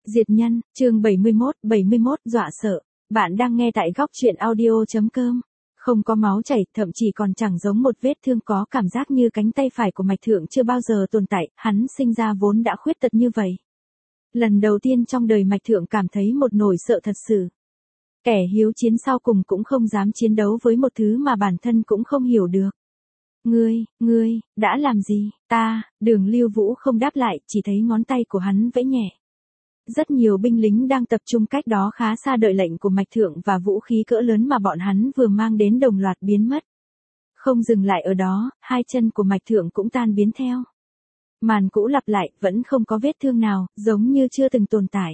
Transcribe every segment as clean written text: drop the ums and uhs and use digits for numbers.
Diệt nhân, chương 71 dọa sợ. Bạn đang nghe tại góc truyện audio.com. Không có máu chảy, thậm chí còn chẳng giống một vết thương, có cảm giác như cánh tay phải của Mạch Thượng chưa bao giờ tồn tại, hắn sinh ra vốn đã khuyết tật như vậy. Lần đầu tiên trong đời Mạch Thượng cảm thấy một nỗi sợ thật sự. Kẻ hiếu chiến sau cùng cũng không dám chiến đấu với một thứ mà bản thân cũng không hiểu được. Ngươi, đã làm gì? Đường Lưu Vũ không đáp lại, chỉ thấy ngón tay của hắn vẫy nhẹ. Rất nhiều binh lính đang tập trung cách đó khá xa đợi lệnh của Mạch Thượng, và vũ khí cỡ lớn mà bọn hắn vừa mang đến đồng loạt biến mất. Không dừng lại ở đó, hai chân của Mạch Thượng cũng tan biến theo. Màn cũ lặp lại, vẫn không có vết thương nào, giống như chưa từng tồn tại.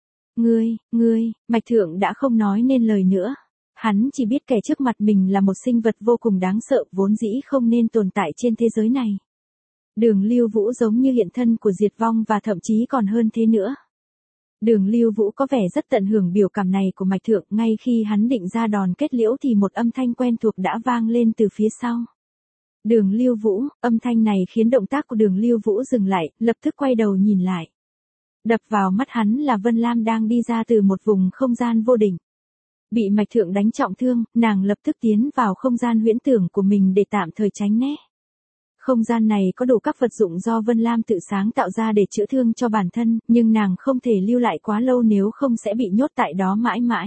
Mạch Thượng đã không nói nên lời nữa. Hắn chỉ biết kẻ trước mặt mình là một sinh vật vô cùng đáng sợ, vốn dĩ không nên tồn tại trên thế giới này. Đường Lưu Vũ giống như hiện thân của diệt vong, và thậm chí còn hơn thế nữa. Đường Lưu Vũ có vẻ rất tận hưởng biểu cảm này của Mạch Thượng, ngay khi hắn định ra đòn kết liễu thì một âm thanh quen thuộc đã vang lên từ phía sau. Đường Lưu Vũ, âm thanh này khiến động tác của Đường Lưu Vũ dừng lại, lập tức quay đầu nhìn lại. Đập vào mắt hắn là Vân Lam đang đi ra từ một vùng không gian vô định. Bị Mạch Thượng đánh trọng thương, nàng lập tức tiến vào không gian huyễn tưởng của mình để tạm thời tránh né. Không gian này có đủ các vật dụng do Vân Lam tự sáng tạo ra để chữa thương cho bản thân, nhưng nàng không thể lưu lại quá lâu nếu không sẽ bị nhốt tại đó mãi mãi.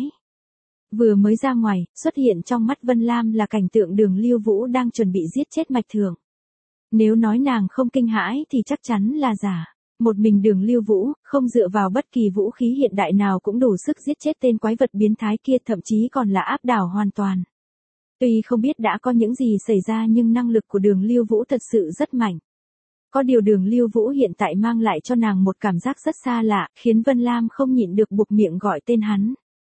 Vừa mới ra ngoài, xuất hiện trong mắt Vân Lam là cảnh tượng Đường Lưu Vũ đang chuẩn bị giết chết Mạch Thượng. Nếu nói nàng không kinh hãi thì chắc chắn là giả. Một mình Đường Lưu Vũ, không dựa vào bất kỳ vũ khí hiện đại nào cũng đủ sức giết chết tên quái vật biến thái kia, thậm chí còn là áp đảo hoàn toàn. Tuy không biết đã có những gì xảy ra, nhưng năng lực của Đường Lưu Vũ thật sự rất mạnh. Có điều Đường Lưu Vũ hiện tại mang lại cho nàng một cảm giác rất xa lạ, khiến Vân Lam không nhịn được buộc miệng gọi tên hắn.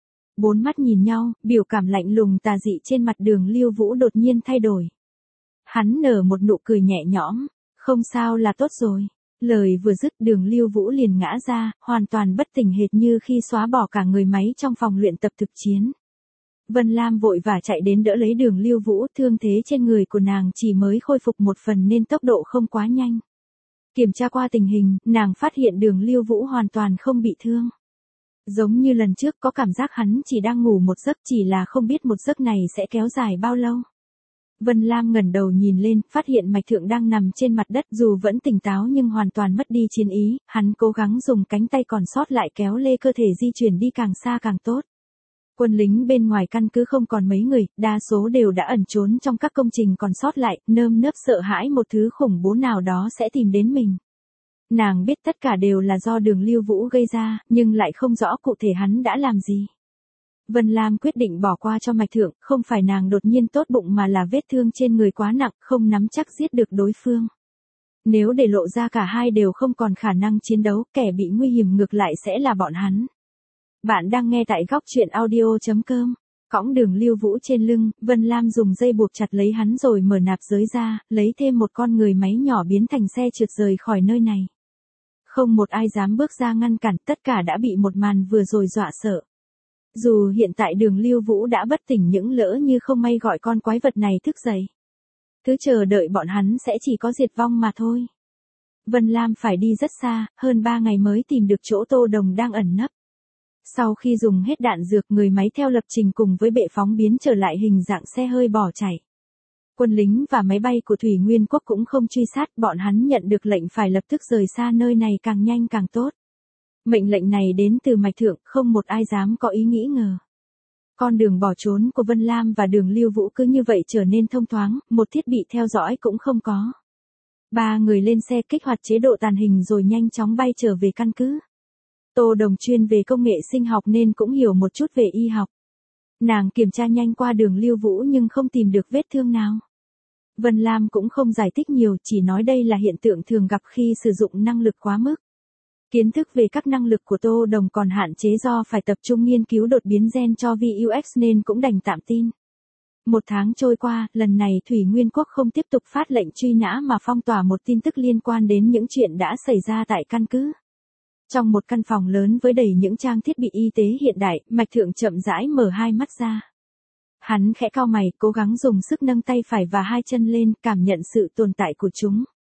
Bốn mắt nhìn nhau, biểu cảm lạnh lùng tà dị trên mặt Đường Lưu Vũ đột nhiên thay đổi. Hắn nở một nụ cười nhẹ nhõm, không sao là tốt rồi. Lời vừa dứt, Đường Lưu Vũ liền ngã ra, hoàn toàn bất tỉnh, hệt như khi xóa bỏ cả người máy trong phòng luyện tập thực chiến. Vân Lam vội vã chạy đến đỡ lấy Đường Lưu Vũ, thương thế trên người của nàng chỉ mới khôi phục một phần nên tốc độ không quá nhanh. Kiểm tra qua tình hình, nàng phát hiện Đường Lưu Vũ hoàn toàn không bị thương. Giống như lần trước, có cảm giác hắn chỉ đang ngủ một giấc, chỉ là không biết một giấc này sẽ kéo dài bao lâu. Vân Lam ngẩng đầu nhìn lên, phát hiện Mạch Thượng đang nằm trên mặt đất, dù vẫn tỉnh táo nhưng hoàn toàn mất đi chiến ý, hắn cố gắng dùng cánh tay còn sót lại kéo lê cơ thể di chuyển đi càng xa càng tốt. Quân lính bên ngoài căn cứ không còn mấy người, đa số đều đã ẩn trốn trong các công trình còn sót lại, nơm nớp sợ hãi một thứ khủng bố nào đó sẽ tìm đến mình. Nàng biết tất cả đều là do Đường Lưu Vũ gây ra, nhưng lại không rõ cụ thể hắn đã làm gì. Vân Lam quyết định bỏ qua cho Mạch Thượng, không phải nàng đột nhiên tốt bụng mà là vết thương trên người quá nặng, không nắm chắc giết được đối phương. Nếu để lộ ra cả hai đều không còn khả năng chiến đấu, kẻ bị nguy hiểm ngược lại sẽ là bọn hắn. Bạn đang nghe tại góc truyện audio.com. Cõng Đường Lưu Vũ trên lưng, Vân Lam dùng dây buộc chặt lấy hắn rồi mở nạp giới ra, lấy thêm một con người máy nhỏ biến thành xe trượt rời khỏi nơi này. Không một ai dám bước ra ngăn cản, tất cả đã bị một màn vừa rồi dọa sợ. Dù hiện tại Đường Lưu Vũ đã bất tỉnh, những lỡ như không may gọi con quái vật này thức dậy. Thứ chờ đợi bọn hắn sẽ chỉ có diệt vong mà thôi. Vân Lam phải đi rất xa, hơn 3 ngày mới tìm được chỗ Tô Đồng đang ẩn nấp. Sau khi dùng hết đạn dược, người máy theo lập trình cùng với bệ phóng biến trở lại hình dạng xe hơi bỏ chạy. Quân lính và máy bay của Thủy Nguyên Quốc cũng không truy sát, bọn hắn nhận được lệnh phải lập tức rời xa nơi này càng nhanh càng tốt. Mệnh lệnh này đến từ Mạch Thượng, không một ai dám có ý nghĩ ngờ. Con đường bỏ trốn của Vân Lam và Đường Lưu Vũ cứ như vậy trở nên thông thoáng, một thiết bị theo dõi cũng không có. 3 người lên xe kích hoạt chế độ tàng hình rồi nhanh chóng bay trở về căn cứ. Tô Đồng chuyên về công nghệ sinh học nên cũng hiểu một chút về y học. Nàng kiểm tra nhanh qua Đường Lưu Vũ nhưng không tìm được vết thương nào. Vân Lam cũng không giải thích nhiều, chỉ nói đây là hiện tượng thường gặp khi sử dụng năng lực quá mức. Kiến thức về các năng lực của Tô Đồng còn hạn chế do phải tập trung nghiên cứu đột biến gen cho VUX nên cũng đành tạm tin. 1 tháng trôi qua, lần này Thủy Nguyên Quốc không tiếp tục phát lệnh truy nã mà phong tỏa một tin tức liên quan đến những chuyện đã xảy ra tại căn cứ. Trong một căn phòng lớn với đầy những trang thiết bị y tế hiện đại, Mạch Thượng chậm rãi mở hai mắt ra. Hắn khẽ cau mày, cố gắng dùng sức nâng tay phải và hai chân lên, cảm nhận sự tồn tại của chúng.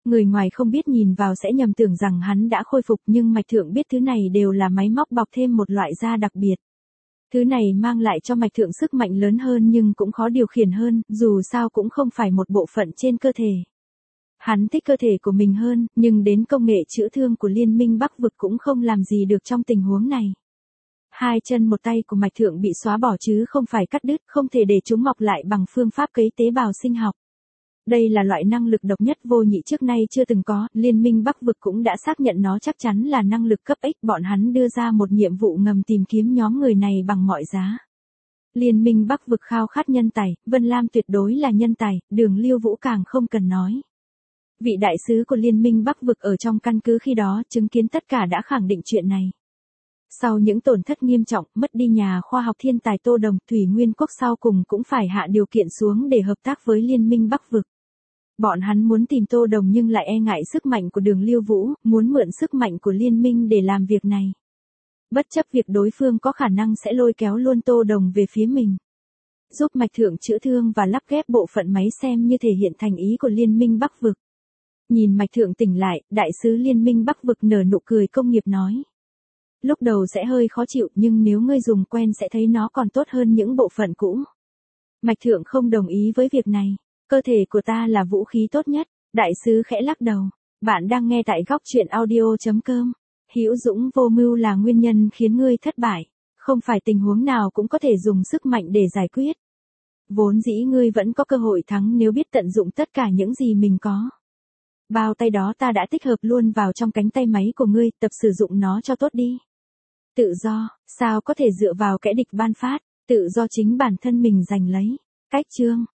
Người ngoài không biết nhìn vào sẽ nhầm tưởng rằng hắn đã khôi phục, nhưng Mạch Thượng biết thứ này đều là máy móc bọc thêm một loại da đặc biệt. Thứ này mang lại cho Mạch Thượng sức mạnh lớn hơn nhưng cũng khó điều khiển hơn, dù sao cũng không phải một bộ phận trên cơ thể. Hắn thích cơ thể của mình hơn, nhưng đến công nghệ chữa thương của Liên minh Bắc vực cũng không làm gì được trong tình huống này. Hai chân một tay của Mạch Thượng bị xóa bỏ chứ không phải cắt đứt, không thể để chúng mọc lại bằng phương pháp cấy tế bào sinh học. Đây là loại năng lực độc nhất vô nhị trước nay chưa từng có, Liên minh Bắc vực cũng đã xác nhận nó chắc chắn là năng lực cấp X, bọn hắn đưa ra một nhiệm vụ ngầm tìm kiếm nhóm người này bằng mọi giá. Liên minh Bắc vực khao khát nhân tài, Vân Lam tuyệt đối là nhân tài, Đường Lưu Vũ càng không cần nói. Vị đại sứ của Liên minh Bắc vực ở trong căn cứ khi đó chứng kiến tất cả đã khẳng định chuyện này. Sau những tổn thất nghiêm trọng, mất đi nhà khoa học thiên tài Tô Đồng, Thủy Nguyên Quốc sau cùng cũng phải hạ điều kiện xuống để hợp tác với Liên minh Bắc vực. Bọn hắn muốn tìm Tô Đồng nhưng lại e ngại sức mạnh của Đường Lưu Vũ, muốn mượn sức mạnh của liên minh để làm việc này. Bất chấp việc đối phương có khả năng sẽ lôi kéo luôn Tô Đồng về phía mình. Giúp Mạch Thượng chữa thương và lắp ghép bộ phận máy xem như thể hiện thành ý của Liên minh Bắc vực. Nhìn Mạch Thượng tỉnh lại, đại sứ Liên minh Bắc vực nở nụ cười công nghiệp nói. Lúc đầu sẽ hơi khó chịu nhưng nếu ngươi dùng quen sẽ thấy nó còn tốt hơn những bộ phận cũ. Mạch Thượng không đồng ý với việc này. Cơ thể của ta là vũ khí tốt nhất. Đại sứ khẽ lắc đầu. Bạn đang nghe tại góc truyện audio.com. Hữu dũng vô mưu là nguyên nhân khiến ngươi thất bại. Không phải tình huống nào cũng có thể dùng sức mạnh để giải quyết. Vốn dĩ ngươi vẫn có cơ hội thắng nếu biết tận dụng tất cả những gì mình có. Bao tay đó ta đã tích hợp luôn vào trong cánh tay máy của ngươi, tập sử dụng nó cho tốt đi. Tự do, sao có thể dựa vào kẻ địch ban phát, tự do chính bản thân mình giành lấy. Cách chương